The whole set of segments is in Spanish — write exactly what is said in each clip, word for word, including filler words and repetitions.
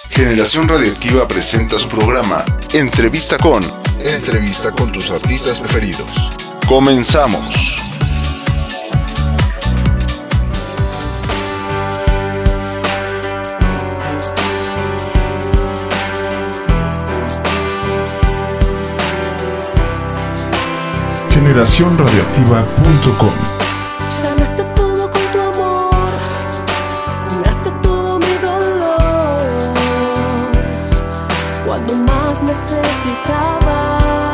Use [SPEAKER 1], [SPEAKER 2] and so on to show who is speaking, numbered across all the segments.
[SPEAKER 1] Generación Radioactiva presenta su programa Entrevista con Entrevista con tus artistas preferidos. Comenzamos. generación radioactiva punto com.
[SPEAKER 2] Sanaste todo con tu amor, curaste todo mi dolor, cuando más necesitaba.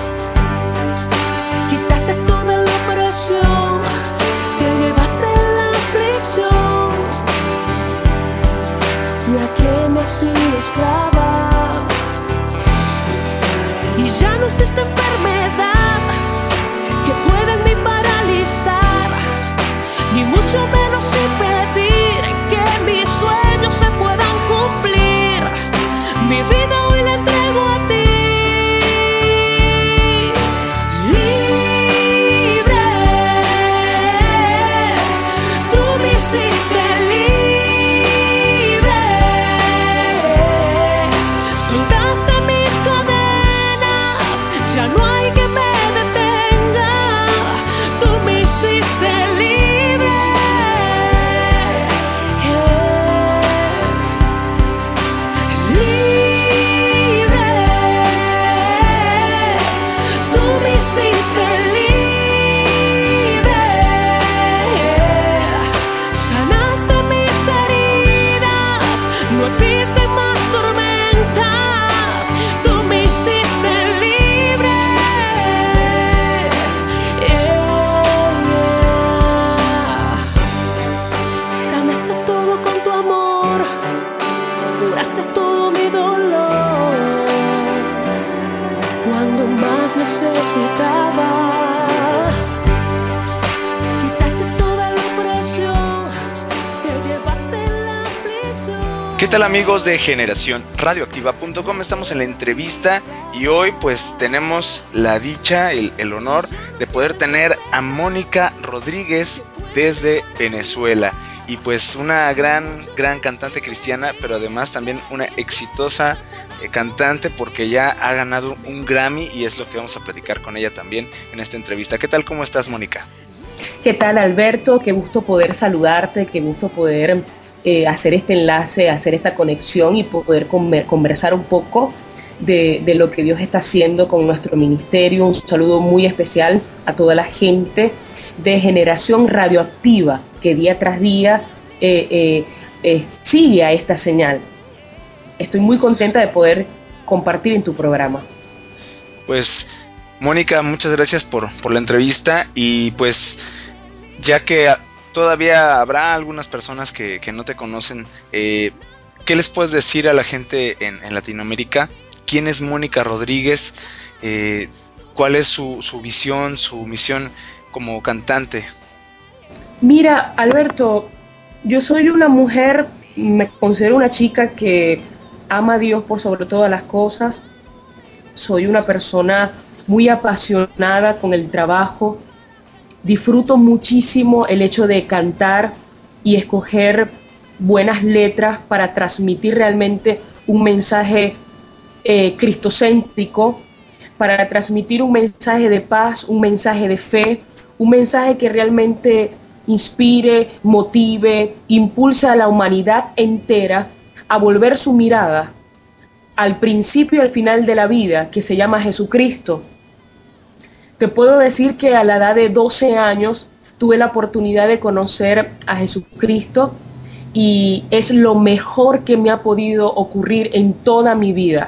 [SPEAKER 2] Quitaste toda la opresión, te llevaste la aflicción, la que me hacía esclava. Y ya no existe enfermedad que pueden me paralizar, ni mucho menos impedir que mis sueños se puedan cumplir. Mi vida hoy la entrego a ti. Libre, tú me hiciste libre. Soltaste mis cadenas, ya no hay que me necesitaba. Quitaste toda la opresión, te llevaste la aflicción.
[SPEAKER 3] ¿Qué tal, amigos de generación radioactiva punto com? Estamos en la entrevista y hoy pues tenemos la dicha, el, el honor de poder tener a Mónica Rodríguez desde Venezuela. Y pues una gran, gran cantante cristiana, pero además también una exitosa eh, cantante, porque ya ha ganado un Grammy y es lo que vamos a platicar con ella también en esta entrevista. ¿Qué tal? ¿Cómo estás, Mónica?
[SPEAKER 4] ¿Qué tal, Alberto? Qué gusto poder saludarte, qué gusto poder eh, hacer este enlace, hacer esta conexión y poder comer, conversar un poco de, de lo que Dios está haciendo con nuestro ministerio. Un saludo muy especial a toda la gente de Generación Radioactiva, que día tras día eh, eh, eh, sigue a esta señal. Estoy muy contenta de poder compartir en tu programa.
[SPEAKER 3] Pues, Mónica, muchas gracias por, por la entrevista. Y pues, ya que todavía habrá algunas personas que, que no te conocen, eh, ¿qué les puedes decir a la gente en, en Latinoamérica? ¿Quién es Mónica Rodríguez? Eh, ¿Cuál es su, su visión, su misión como cantante?
[SPEAKER 4] Mira, Alberto, yo soy una mujer, me considero una chica que ama a Dios por sobre todas las cosas. Soy una persona muy apasionada con el trabajo. Disfruto muchísimo el hecho de cantar y escoger buenas letras para transmitir realmente un mensaje eh, cristocéntrico, para transmitir un mensaje de paz, un mensaje de fe, un mensaje que realmente inspire, motive, impulse a la humanidad entera a volver su mirada al principio y al final de la vida, que se llama Jesucristo. Te puedo decir que a la edad de doce años tuve la oportunidad de conocer a Jesucristo y es lo mejor que me ha podido ocurrir en toda mi vida.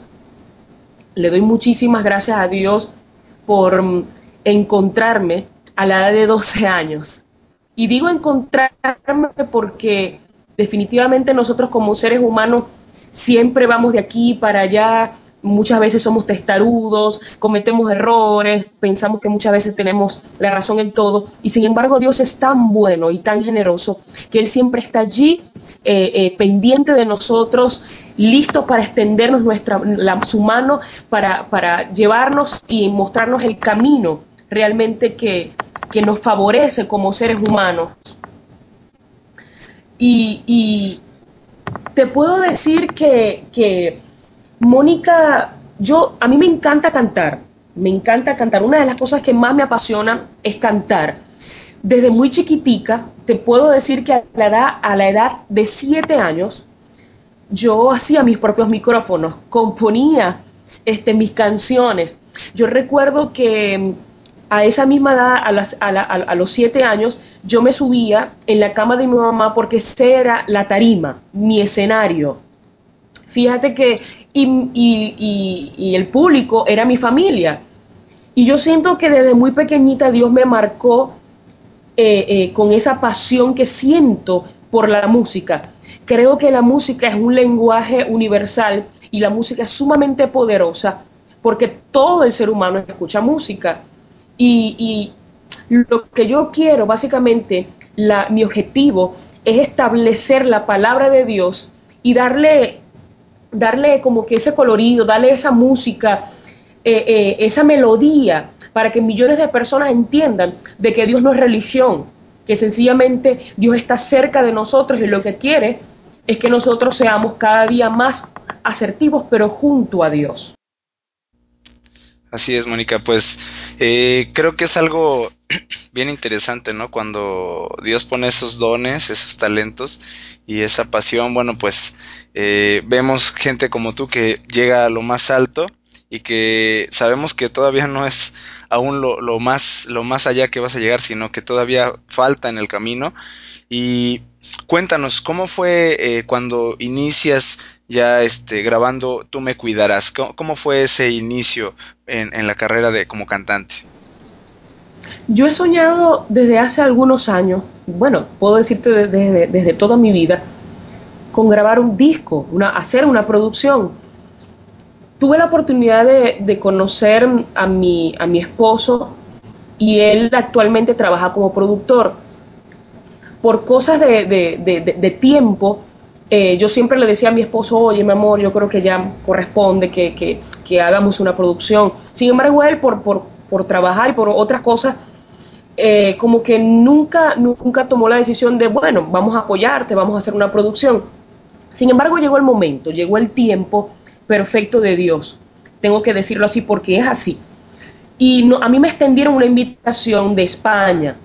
[SPEAKER 4] Le doy muchísimas gracias a Dios por encontrarme a la edad de doce años. Y digo encontrarme porque definitivamente nosotros como seres humanos siempre vamos de aquí para allá, muchas veces somos testarudos, cometemos errores, pensamos que muchas veces tenemos la razón en todo, y sin embargo Dios es tan bueno y tan generoso que Él siempre está allí eh, eh, pendiente de nosotros, listo para extendernos nuestra, la, su mano para, para llevarnos y mostrarnos el camino realmente que, que nos favorece como seres humanos. Y, y Te puedo decir que, que Mónica, yo, a mí me encanta cantar, me encanta cantar. Una de las cosas que más me apasiona es cantar. Desde muy chiquitica, te puedo decir que a la edad, a la edad de siete años, yo hacía mis propios micrófonos, componía este, mis canciones. Yo recuerdo que a esa misma edad, a, las, a, la, a, a los siete años, yo me subía en la cama de mi mamá porque esa era la tarima, mi escenario. Fíjate que y, y, y, y el público era mi familia. Y yo siento que desde muy pequeñita Dios me marcó eh, eh, con esa pasión que siento por la música. Creo que la música es un lenguaje universal y la música es sumamente poderosa porque todo el ser humano escucha música. Y, y lo que yo quiero, básicamente, la, mi objetivo es establecer la palabra de Dios y darle, darle como que ese colorido, darle esa música, eh, eh, esa melodía, para que millones de personas entiendan de que Dios no es religión, que sencillamente Dios está cerca de nosotros y lo que quiere es que nosotros seamos cada día más asertivos, pero junto a Dios.
[SPEAKER 3] Así es, Mónica, pues eh, creo que es algo bien interesante, ¿no? Cuando Dios pone esos dones, esos talentos y esa pasión, bueno, pues eh, vemos gente como tú que llega a lo más alto y que sabemos que todavía no es aún lo, lo más lo más allá que vas a llegar, sino que todavía falta en el camino. Y cuéntanos, ¿cómo fue eh, cuando inicias ya este grabando Tú me cuidarás? ¿Cómo, cómo fue ese inicio en, en la carrera de como cantante?
[SPEAKER 4] Yo he soñado desde hace algunos años, bueno, puedo decirte desde, desde, desde toda mi vida, con grabar un disco, una, hacer una producción. Tuve la oportunidad de, de conocer a mi, a mi esposo y él actualmente trabaja como productor. Por cosas de, de, de, de, de tiempo, eh, yo siempre le decía a mi esposo, oye, mi amor, yo creo que ya corresponde que, que, que hagamos una producción. Sin embargo, él por, por, por trabajar y por otras cosas, eh, como que nunca, nunca tomó la decisión de, bueno, vamos a apoyarte, vamos a hacer una producción. Sin embargo, llegó el momento, llegó el tiempo perfecto de Dios. Tengo que decirlo así porque es así. Y no, a mí me extendieron una invitación de España.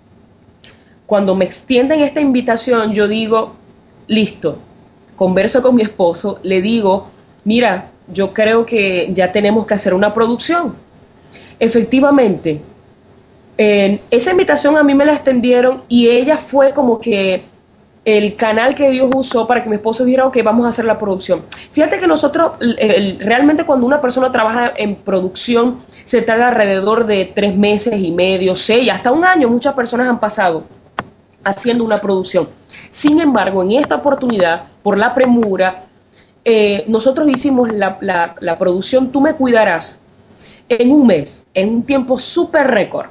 [SPEAKER 4] Cuando me extienden esta invitación, yo digo, listo, converso con mi esposo, le digo, mira, yo creo que ya tenemos que hacer una producción. Efectivamente, eh, esa invitación a mí me la extendieron y ella fue como que el canal que Dios usó para que mi esposo dijera, ok, vamos a hacer la producción. Fíjate que nosotros, el, realmente cuando una persona trabaja en producción, se tarda alrededor de tres meses y medio, seis, hasta un año, muchas personas han pasado haciendo una producción. Sin embargo, en esta oportunidad, por la premura, eh, nosotros hicimos la, la, la producción Tú me cuidarás en un mes, en un tiempo súper récord.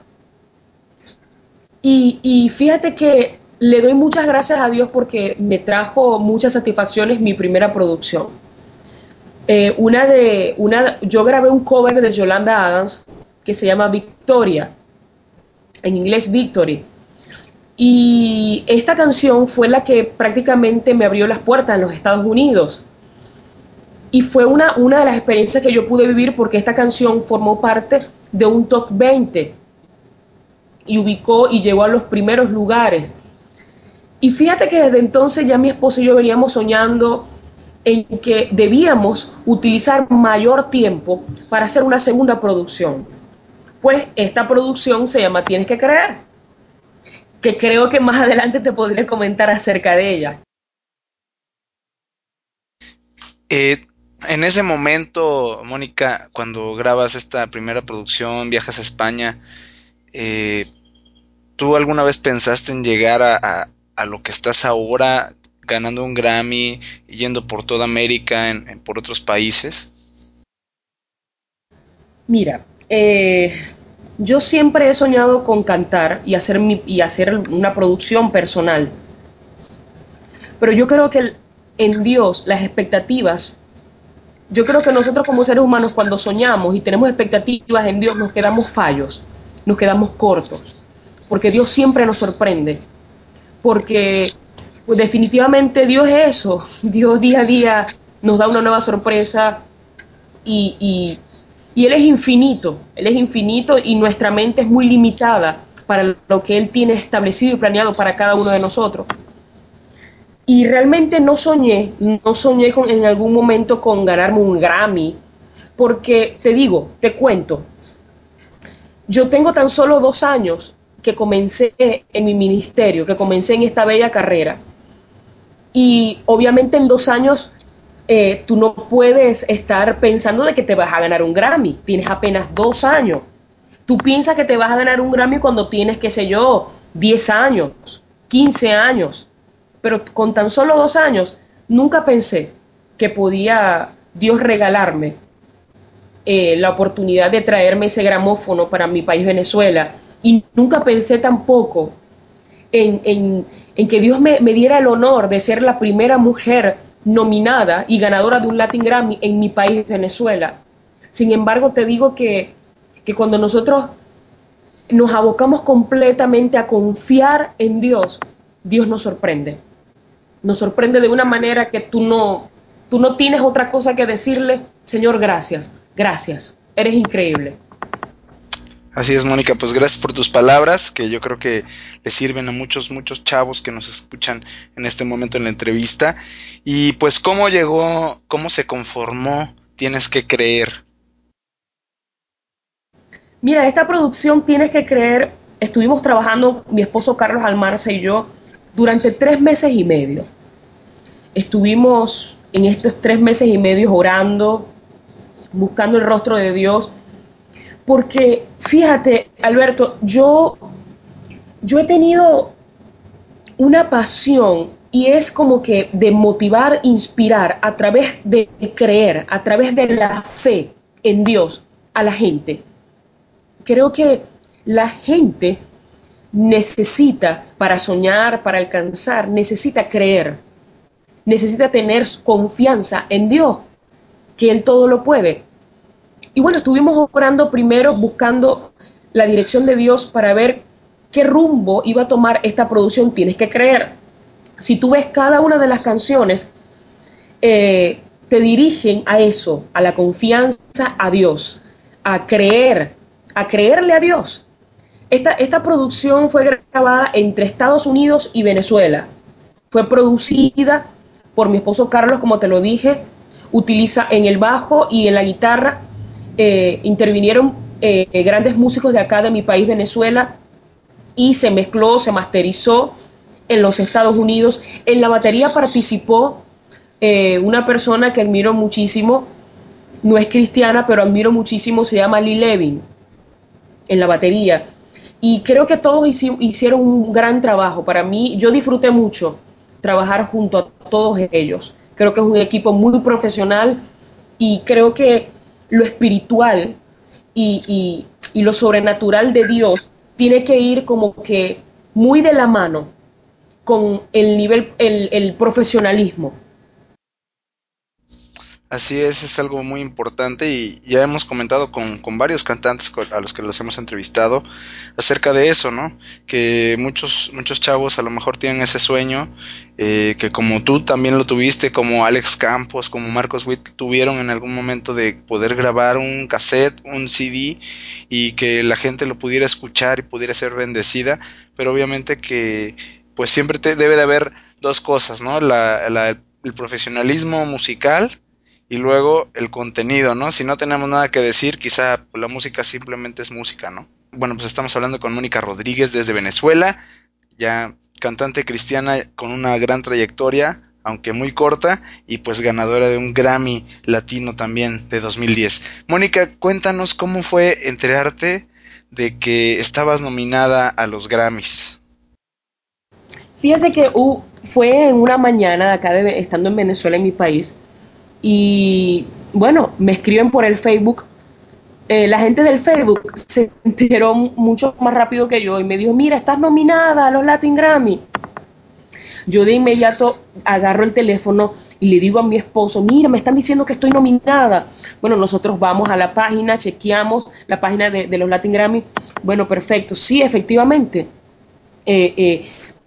[SPEAKER 4] Y, y fíjate que le doy muchas gracias a Dios porque me trajo muchas satisfacciones mi primera producción. Eh, una de, una, yo grabé un cover de Yolanda Adams que se llama Victoria, en inglés Victory. Y esta canción fue la que prácticamente me abrió las puertas en los Estados Unidos. Y fue una, una de las experiencias que yo pude vivir porque esta canción formó parte de un top veinte y ubicó y llegó a los primeros lugares. Y fíjate que desde entonces ya mi esposo y yo veníamos soñando en que debíamos utilizar mayor tiempo para hacer una segunda producción. Pues esta producción se llama Tienes que creer, que creo que más adelante te podré comentar acerca de ella.
[SPEAKER 3] Eh, en ese momento, Mónica, cuando grabas esta primera producción, viajas a España, eh, ¿tú alguna vez pensaste en llegar a, a, a lo que estás ahora, ganando un Grammy, yendo por toda América, en, en, por otros países?
[SPEAKER 4] Mira, eh, yo siempre he soñado con cantar y hacer, mi, y hacer una producción personal, pero yo creo que en Dios las expectativas, yo creo que nosotros como seres humanos cuando soñamos y tenemos expectativas en Dios nos quedamos fallos, nos quedamos cortos, porque Dios siempre nos sorprende, porque Pues definitivamente Dios es eso. Dios día a día nos da una nueva sorpresa y, y, y Él es infinito. Él es infinito y nuestra mente es muy limitada para lo que Él tiene establecido y planeado para cada uno de nosotros. Y realmente no soñé, no soñé con, en algún momento con ganarme un Grammy, porque te digo, te cuento, yo tengo tan solo dos años que comencé en mi ministerio, que comencé en esta bella carrera. Y obviamente en dos años eh, tú no puedes estar pensando de que te vas a ganar un Grammy. Tienes apenas dos años. Tú piensas que te vas a ganar un Grammy cuando tienes, qué sé yo, diez años, quince años. Pero con tan solo dos años, nunca pensé que podía Dios regalarme eh, la oportunidad de traerme ese gramófono para mi país Venezuela. Y nunca pensé tampoco en, en, en que Dios me, me diera el honor de ser la primera mujer nominada y ganadora de un Latin Grammy en mi país, Venezuela. Sin embargo, te digo que, que cuando nosotros nos abocamos completamente a confiar en Dios, Dios nos sorprende. Nos sorprende de una manera que tú no, tú no tienes otra cosa que decirle, Señor, gracias, gracias, eres increíble.
[SPEAKER 3] Así es, Mónica, pues gracias por tus palabras, que yo creo que le sirven a muchos, muchos chavos que nos escuchan en este momento en la entrevista. Y pues, ¿cómo llegó, cómo se conformó Tienes que Creer?
[SPEAKER 4] Mira, esta producción, tienes que creer, estuvimos trabajando, mi esposo Carlos Almarza y yo, durante tres meses y medio. Estuvimos en estos tres meses y medio orando, buscando el rostro de Dios, porque fíjate, Alberto, yo, yo he tenido una pasión y es como que de motivar, inspirar a través de creer, a través de la fe en Dios a la gente. Creo que la gente necesita, para soñar, para alcanzar, necesita creer, necesita tener confianza en Dios, que Él todo lo puede. Y bueno, estuvimos orando primero, buscando la dirección de Dios para ver qué rumbo iba a tomar esta producción. Tienes que creer. Si tú ves cada una de las canciones, eh, te dirigen a eso, a la confianza a Dios, a creer, a creerle a Dios. Esta, esta producción fue grabada entre Estados Unidos y Venezuela. Fue producida por mi esposo Carlos, como te lo dije, utiliza en el bajo y en la guitarra, eh, intervinieron eh, grandes músicos de acá de mi país, Venezuela, y se mezcló, se masterizó en los Estados Unidos. En la batería participó eh, una persona que admiro muchísimo, no es cristiana, pero admiro muchísimo, se llama Lee Levin, en la batería. Y creo que todos hicieron un gran trabajo. Para mí, yo disfruté mucho trabajar junto a todos ellos. Creo que es un equipo muy profesional y creo que lo espiritual y, y, y lo sobrenatural de Dios tiene que ir como que muy de la mano con el nivel, el, el profesionalismo.
[SPEAKER 3] Así es, es algo muy importante y ya hemos comentado con, con varios cantantes a los que los hemos entrevistado acerca de eso, ¿no? Que muchos, muchos chavos a lo mejor tienen ese sueño, eh, que como tú también lo tuviste, como Alex Campos, como Marcos Witt tuvieron en algún momento de poder grabar un cassette, un C D y que la gente lo pudiera escuchar y pudiera ser bendecida, pero obviamente que pues siempre te, debe de haber dos cosas, ¿no? La, la, el profesionalismo musical y luego el contenido, ¿no? Si no tenemos nada que decir, quizá la música simplemente es música, ¿no? Bueno, pues estamos hablando con Mónica Rodríguez desde Venezuela, ya cantante cristiana con una gran trayectoria, aunque muy corta, y pues ganadora de un Grammy Latino también de dos mil diez. Mónica, cuéntanos cómo fue enterarte de que estabas nominada a los Grammys.
[SPEAKER 4] Fíjate que uh, fue en una mañana de acá, de, estando en Venezuela, en mi país, y bueno, me escriben por el Facebook. Eh, la gente del Facebook se enteró mucho más rápido que yo y me dijo, mira, estás nominada a los Latin Grammy. Yo de inmediato agarro el teléfono y le digo a mi esposo, mira, me están diciendo que estoy nominada. Bueno, nosotros vamos a la página, chequeamos la página de, de los Latin Grammy. Bueno, perfecto, sí, efectivamente. Eh, eh,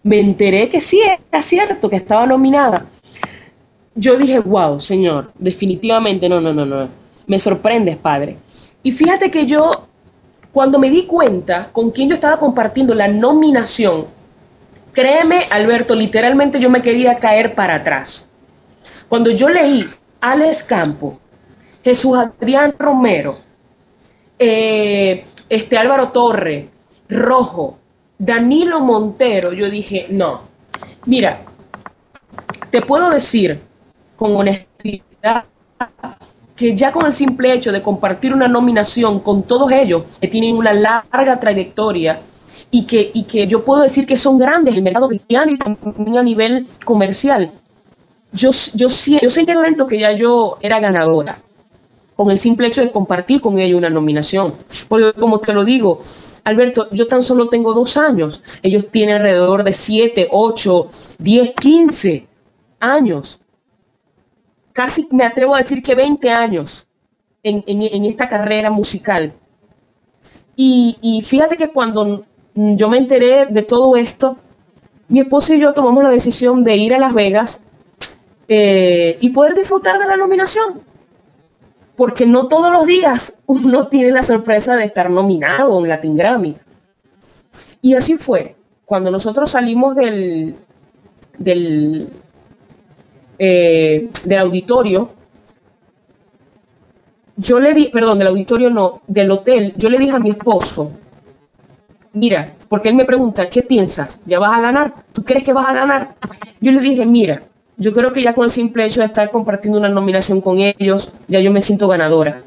[SPEAKER 4] me enteré que sí era cierto, que estaba nominada. Yo dije, wow, señor, definitivamente, no, no, no, no, me sorprendes, padre. Y fíjate que yo, cuando me di cuenta con quién yo estaba compartiendo la nominación, créeme, Alberto, literalmente yo me quería caer para atrás. Cuando yo leí Alex Campo, Jesús Adrián Romero, eh, este Álvaro Torre, Rojo, Danilo Montero, yo dije, no, mira, te puedo decir con honestidad que ya con el simple hecho de compartir una nominación con todos ellos, que tienen una larga trayectoria y que, y que yo puedo decir que son grandes en el mercado cristiano y también a nivel comercial, yo, yo, yo sentí el momento que ya yo era ganadora con el simple hecho de compartir con ellos una nominación. Porque como te lo digo, Alberto, yo tan solo tengo dos años, ellos tienen alrededor de siete, ocho, diez, quince años. Casi me atrevo a decir que veinte años en, en, en esta carrera musical. Y, y fíjate que cuando yo me enteré de todo esto, mi esposo y yo tomamos la decisión de ir a Las Vegas eh, y poder disfrutar de la nominación. Porque no todos los días uno tiene la sorpresa de estar nominado a un Latin Grammy. Y así fue. Cuando nosotros salimos del, del, eh, del auditorio, yo le di, perdón, del auditorio no, del hotel, yo le dije a mi esposo, mira, porque él me pregunta, ¿qué piensas? ¿Ya vas a ganar? ¿Tú crees que vas a ganar? Yo le dije, mira, yo creo que ya con el simple hecho de estar compartiendo una nominación con ellos, ya yo me siento ganadora.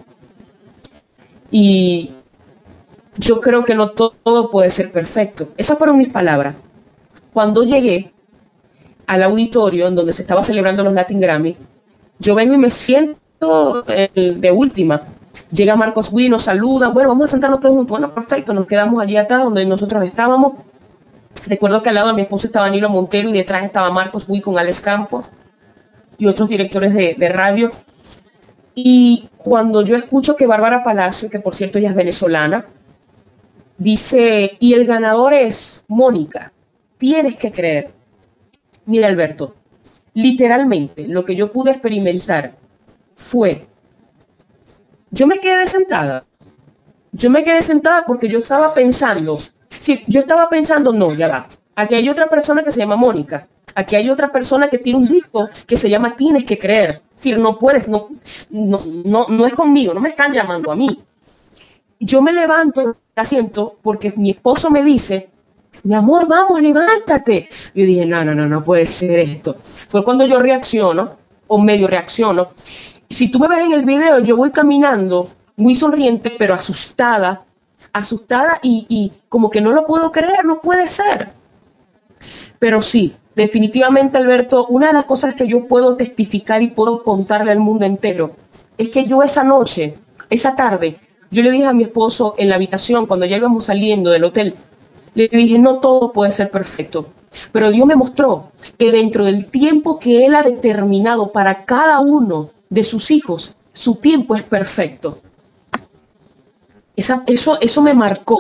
[SPEAKER 4] Y yo creo que no to- todo puede ser perfecto. Esas fueron mis palabras. Cuando llegué al auditorio en donde se estaba celebrando los Latin Grammy, yo vengo y me siento eh, de última. Llega Marcos Witt, nos saluda, bueno, vamos a sentarnos todos juntos. Bueno, perfecto, nos quedamos allí atrás donde nosotros estábamos. Recuerdo que al lado de mi esposo estaba Danilo Montero y detrás estaba Marcos Witt con Alex Campos y otros directores de, de radio. Y cuando yo escucho que Bárbara Palacio, que por cierto ella es venezolana, dice, y el ganador es Mónica, tienes que creer. Mira, Alberto, literalmente lo que yo pude experimentar fue, yo me quedé sentada, yo me quedé sentada porque yo estaba pensando, sí, yo estaba pensando, no, ya va, aquí hay otra persona que se llama Mónica, aquí hay otra persona que tiene un disco que se llama Tienes que creer, sí, no puedes, no, no, no, no es conmigo, no me están llamando a mí. Yo me levanto del asiento porque mi esposo me dice, mi amor, vamos, levántate. Yo dije, no, no, no, no puede ser esto. Fue cuando yo reacciono, o medio reacciono. Si tú me ves en el video, yo voy caminando muy sonriente, pero asustada, asustada y, y como que no lo puedo creer, no puede ser. Pero sí, definitivamente, Alberto, una de las cosas que yo puedo testificar y puedo contarle al mundo entero es que yo esa noche, esa tarde, yo le dije a mi esposo en la habitación, cuando ya íbamos saliendo del hotel, le dije, no todo puede ser perfecto, pero Dios me mostró que dentro del tiempo que Él ha determinado para cada uno de sus hijos, su tiempo es perfecto. Esa, eso, eso me marcó.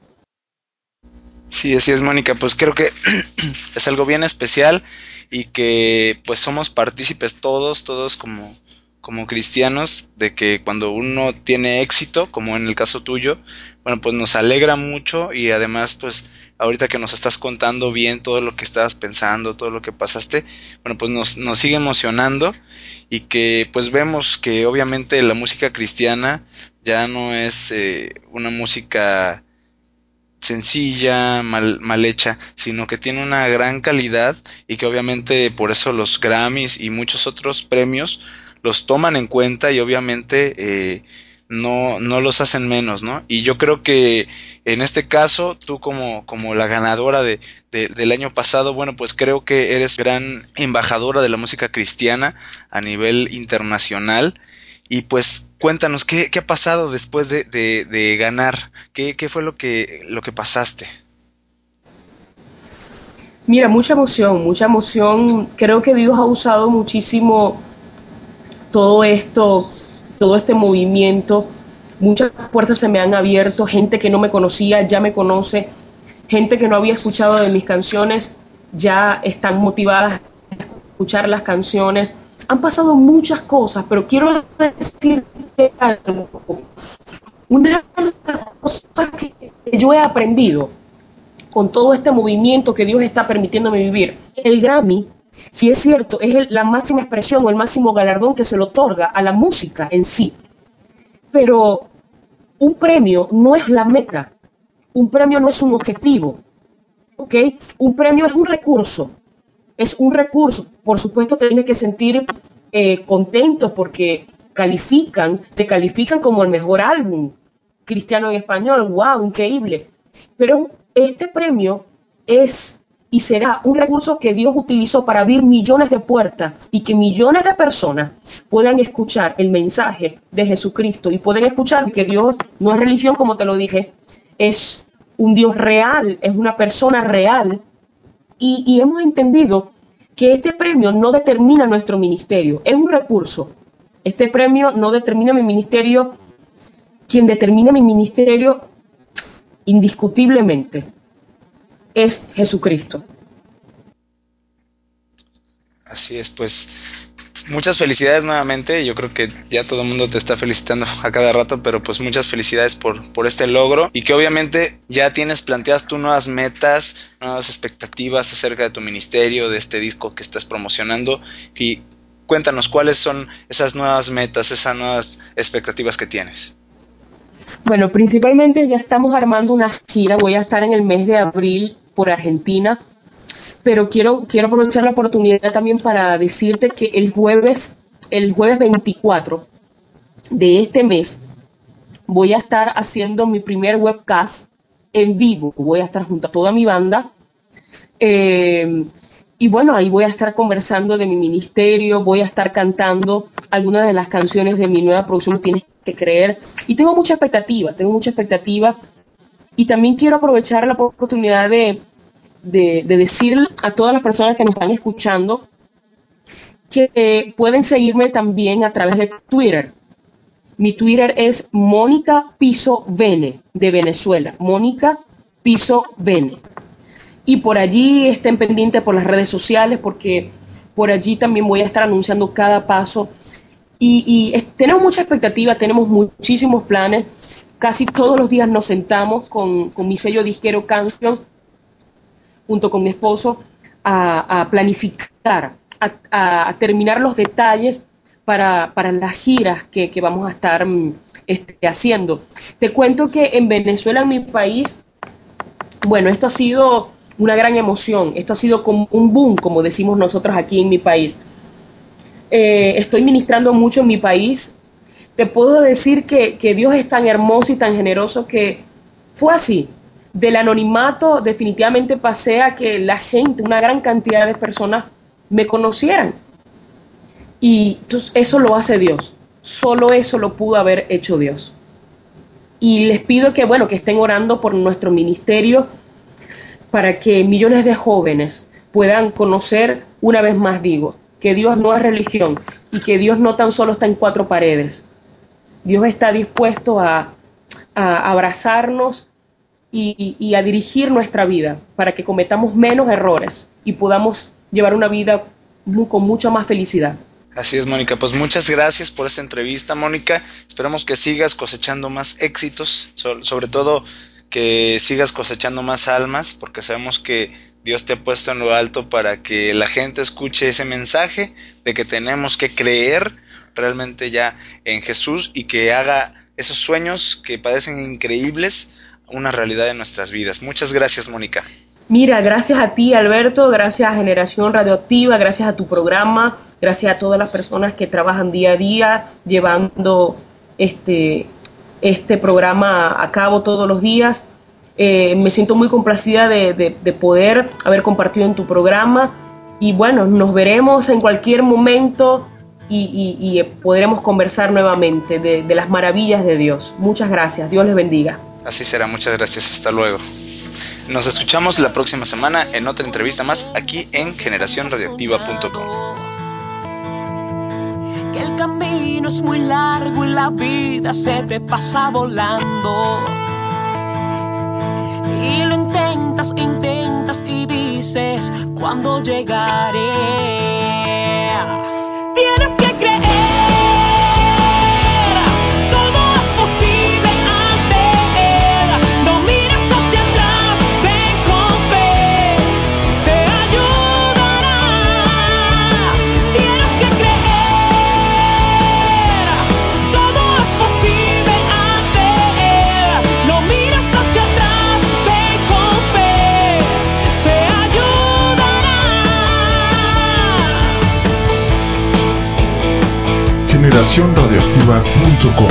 [SPEAKER 3] Sí, así es, Mónica. Pues creo que es algo bien especial y que pues somos partícipes todos, todos como, como cristianos, de que cuando uno tiene éxito, como en el caso tuyo, bueno, pues nos alegra mucho y además pues ahorita que nos estás contando bien todo lo que estabas pensando, todo lo que pasaste, bueno, pues nos, nos sigue emocionando y que pues vemos que obviamente la música cristiana ya no es eh, una música sencilla, mal, mal hecha, sino que tiene una gran calidad y que obviamente por eso los Grammys y muchos otros premios los toman en cuenta y obviamente eh, no, no los hacen menos, ¿no? Y yo creo que en este caso, tú como, como la ganadora de, de, del año pasado, bueno, pues creo que eres gran embajadora de la música cristiana a nivel internacional. Y pues cuéntanos, ¿qué, qué ha pasado después de, de, de ganar? ¿Qué, ¿Qué fue lo que, lo que pasaste?
[SPEAKER 4] Mira, mucha emoción, mucha emoción. Creo que Dios ha usado muchísimo todo esto, todo este movimiento. Muchas puertas se me han abierto, gente que no me conocía ya me conoce, gente que no había escuchado de mis canciones ya están motivadas a escuchar las canciones. Han pasado muchas cosas, pero quiero decirte algo. Una de las cosas que yo he aprendido con todo este movimiento que Dios está permitiéndome vivir, el Grammy, si es cierto, es el, la máxima expresión o el máximo galardón que se le otorga a la música en sí. Pero un premio no es la meta, un premio no es un objetivo, ¿ok? Un premio es un recurso, es un recurso. Por supuesto, te tienes que sentir eh, contento porque califican, te califican como el mejor álbum cristiano en español. ¡Wow! Increíble. Pero este premio es y será un recurso que Dios utilizó para abrir millones de puertas y que millones de personas puedan escuchar el mensaje de Jesucristo y pueden escuchar que Dios no es religión, como te lo dije, es un Dios real, es una persona real. Y, y hemos entendido que este premio no determina nuestro ministerio, es un recurso. Este premio no determina mi ministerio. Quien determina mi ministerio indiscutiblemente es Jesucristo.
[SPEAKER 3] Así es, pues muchas felicidades nuevamente. Yo creo que ya todo el mundo te está felicitando a cada rato, pero pues muchas felicidades por, por este logro y que obviamente ya tienes planteadas tú nuevas metas, nuevas expectativas acerca de tu ministerio, de este disco que estás promocionando. Y cuéntanos cuáles son esas nuevas metas, esas nuevas expectativas que tienes.
[SPEAKER 4] Bueno, principalmente ya estamos armando una gira. Voy a estar en el mes de abril por Argentina, pero quiero, quiero aprovechar la oportunidad también para decirte que el jueves, el jueves veinticuatro de este mes, voy a estar haciendo mi primer webcast en vivo. Voy a estar junto a toda mi banda. Eh, y bueno, ahí voy a estar conversando de mi ministerio, voy a estar cantando algunas de las canciones de mi nueva producción, Tienes que Creer. Y tengo mucha expectativa, tengo mucha expectativa. Y también quiero aprovechar la oportunidad de, de, de decir a todas las personas que nos están escuchando que eh, pueden seguirme también a través de Twitter. Mi Twitter es Mónica Piso Vene, de Venezuela. Mónica Piso Vene. Y por allí estén pendientes por las redes sociales, porque por allí también voy a estar anunciando cada paso. Y, y es, tenemos mucha expectativa, tenemos muchísimos planes. Casi todos los días nos sentamos con, con mi sello disquero Canción, junto con mi esposo, a, a planificar, a, a, a terminar los detalles para, para las giras que, que vamos a estar este, haciendo. Te cuento que en Venezuela, en mi país, bueno, esto ha sido una gran emoción, esto ha sido como un boom, como decimos nosotros aquí en mi país. Eh, estoy ministrando mucho en mi país. Te puedo decir que, que Dios es tan hermoso y tan generoso que fue así. Del anonimato definitivamente pasé a que la gente, una gran cantidad de personas me conocieran. Y entonces, eso lo hace Dios. Solo eso lo pudo haber hecho Dios. Y les pido que, bueno, que estén orando por nuestro ministerio para que millones de jóvenes puedan conocer, una vez más digo, que Dios no es religión y que Dios no tan solo está en cuatro paredes. Dios está dispuesto a, a abrazarnos y, y a dirigir nuestra vida para que cometamos menos errores y podamos llevar una vida muy, con mucha más felicidad.
[SPEAKER 3] Así es, Mónica. Pues muchas gracias por esta entrevista, Mónica. Esperamos que sigas cosechando más éxitos, sobre todo que sigas cosechando más almas, porque sabemos que Dios te ha puesto en lo alto para que la gente escuche ese mensaje de que tenemos que creer realmente ya en Jesús y que haga esos sueños que parecen increíbles una realidad en nuestras vidas. Muchas gracias, Mónica.
[SPEAKER 4] Mira, gracias a ti, Alberto, gracias a Generación Radioactiva, gracias a tu programa, gracias a todas las personas que trabajan día a día llevando este, este programa a cabo todos los días. Eh, me siento muy complacida de, de, de poder haber compartido en tu programa y bueno, nos veremos en cualquier momento y, y, y podremos conversar nuevamente de, de las maravillas de Dios. Muchas gracias, Dios les bendiga.
[SPEAKER 3] Así será, muchas gracias, hasta luego. Nos escuchamos la próxima semana en otra entrevista más aquí en generación radioactiva punto com.
[SPEAKER 2] Que el camino es muy largo y la vida se te pasa volando y lo intento intentas, intentas y dices cuándo llegaré. Tienes que creer, todo es posible ante Él. No mires hacia atrás, ven con fe, te ayudará. Tienes que creer, todo es posible ante Él. No mires hacia atrás, ven con fe, te ayudará.
[SPEAKER 1] generación radioactiva punto com.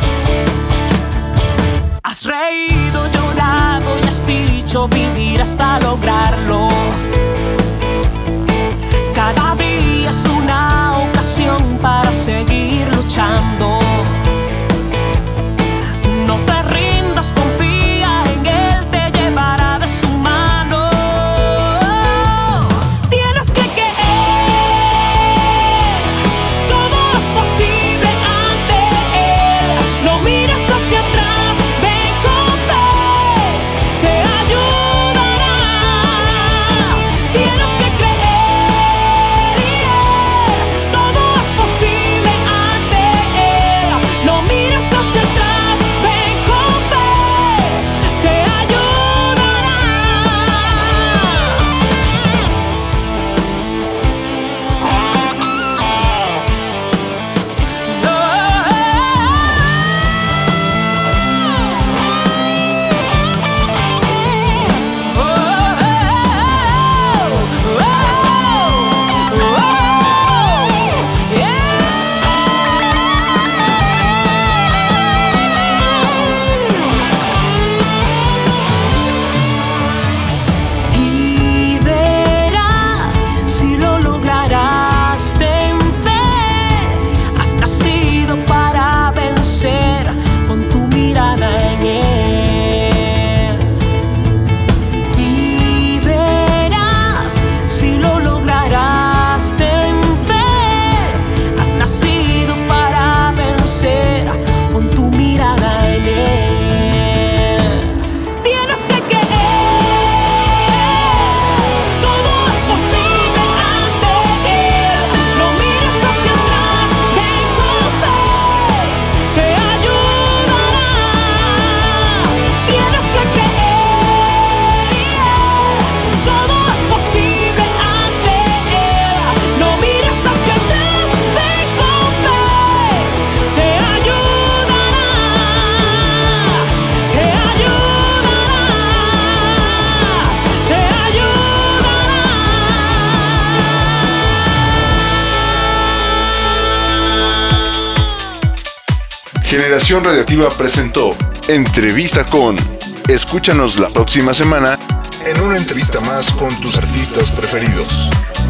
[SPEAKER 2] Has reído, llorado y has dicho vivir hasta lograrlo. Cada día es una ocasión para seguir luchando. No te rindas, confía en Él, te llevará de su mano. Tienes que creer, todo es posible ante Él. No mires hacia atrás, ven con fe, te ayudará. Tienes que creer, todo es posible ante Él. No mires hacia atrás, ven con fe, te ayudará. Y verás si lo lograrás, ten fe. Has nacido para vencer, pon tu mirada en Él. Y verás si lo lograrás, ten fe. Has nacido para vencer, pon tu mirada en Él. Tienes que creer, todo es posible ante Él. No mires hacia atrás, ven con fe, te ayudará. Tienes que creer, todo es posible ante Él. No mires hacia atrás, ven con fe, te ayudará, te ayudará, te ayudará.
[SPEAKER 1] Generación Radioactiva presentó Entrevista con. Escúchanos la próxima semana en una entrevista más con tus artistas preferidos.